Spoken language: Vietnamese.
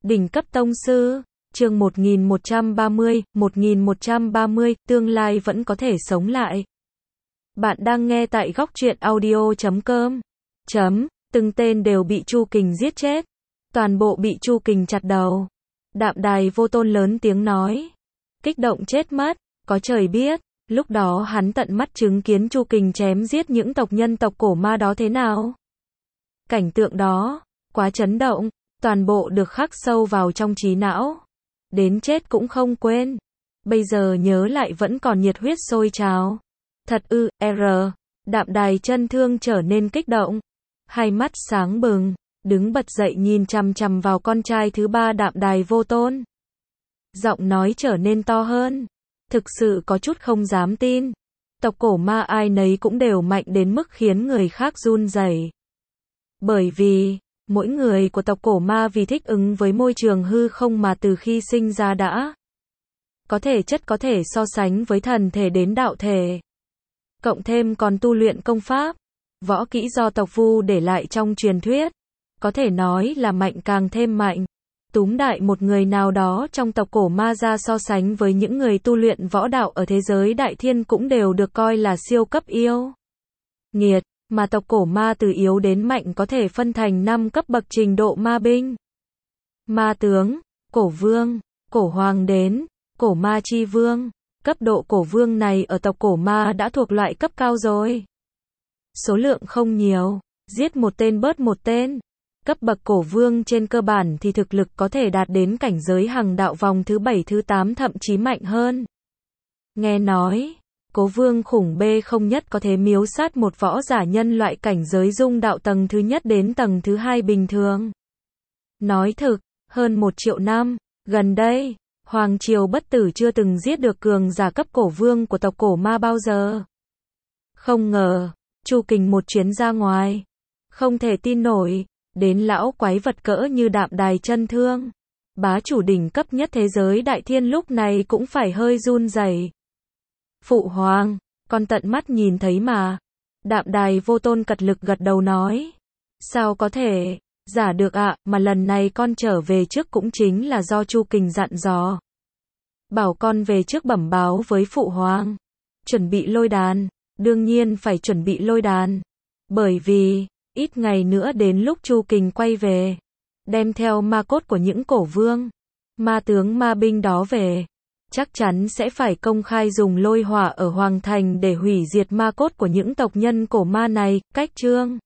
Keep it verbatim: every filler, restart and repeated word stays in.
Đỉnh cấp tông sư, chương một nghìn một trăm ba mươi, một nghìn một trăm ba mươi, tương lai vẫn có thể sống lại. Bạn đang nghe tại góc truyện audio chấm com. Chấm, từng tên đều bị Chu Kình giết chết. Toàn bộ bị Chu Kình chặt đầu. Đạm Đài Vô Tôn lớn tiếng nói. Kích động chết mất, có trời biết, lúc đó hắn tận mắt chứng kiến Chu Kình chém giết những tộc nhân tộc cổ ma đó thế nào. Cảnh tượng đó, quá chấn động, toàn bộ được khắc sâu vào trong trí não. Đến chết cũng không quên. Bây giờ nhớ lại vẫn còn nhiệt huyết sôi trào. Thật ư, R. Đạm Đài Chân Thương trở nên kích động. Hai mắt sáng bừng, đứng bật dậy nhìn chằm chằm vào con trai thứ ba Đạm Đài Vô Tôn. Giọng nói trở nên to hơn. Thực sự có chút không dám tin. Tộc cổ ma ai nấy cũng đều mạnh đến mức khiến người khác run rẩy. Bởi vì, mỗi người của tộc cổ ma vì thích ứng với môi trường hư không mà từ khi sinh ra đã có thể chất có thể so sánh với thần thể đến đạo thể. Cộng thêm còn tu luyện công pháp, võ kỹ do tộc Vu để lại trong truyền thuyết. Có thể nói là mạnh càng thêm mạnh. Túm đại một người nào đó trong tộc cổ ma ra so sánh với những người tu luyện võ đạo ở thế giới đại thiên cũng đều được coi là siêu cấp yêu nghiệt. Mà tộc cổ ma từ yếu đến mạnh có thể phân thành năm cấp bậc trình độ ma binh, ma tướng, cổ vương, cổ hoàng đến, cổ ma chi vương. Cấp độ cổ vương này ở tộc cổ ma đã thuộc loại cấp cao rồi. Số lượng không nhiều, giết một tên bớt một tên. Cấp bậc cổ vương trên cơ bản thì thực lực có thể đạt đến cảnh giới hằng đạo vòng thứ bảy thứ tám thậm chí mạnh hơn. Nghe nói, Cố Vương khủng bê không nhất có thể miếu sát một võ giả nhân loại cảnh giới dung đạo tầng thứ nhất đến tầng thứ hai bình thường. Nói thực, hơn một triệu năm, gần đây, Hoàng Triều Bất Tử chưa từng giết được cường giả cấp cổ vương của tộc cổ ma bao giờ. Không ngờ, Chu Kình một chuyến ra ngoài. Không thể tin nổi, đến lão quái vật cỡ như Đạm Đài Chân Thương. Bá chủ đỉnh cấp nhất thế giới đại thiên lúc này cũng phải hơi run rẩy. Phụ hoàng, con tận mắt nhìn thấy mà. Đạm Đài Vô Tôn cật lực gật đầu nói. Sao có thể, giả được ạ, à, mà lần này con trở về trước cũng chính là do Chu Kình dặn dò. Bảo con về trước bẩm báo với phụ hoàng. Chuẩn bị lôi đàn, đương nhiên phải chuẩn bị lôi đàn. Bởi vì, ít ngày nữa đến lúc Chu Kình quay về, đem theo ma cốt của những cổ vương, ma tướng ma binh đó về. Chắc chắn sẽ phải công khai dùng lôi hỏa ở Hoàng Thành để hủy diệt ma cốt của những tộc nhân cổ ma này. Cách chương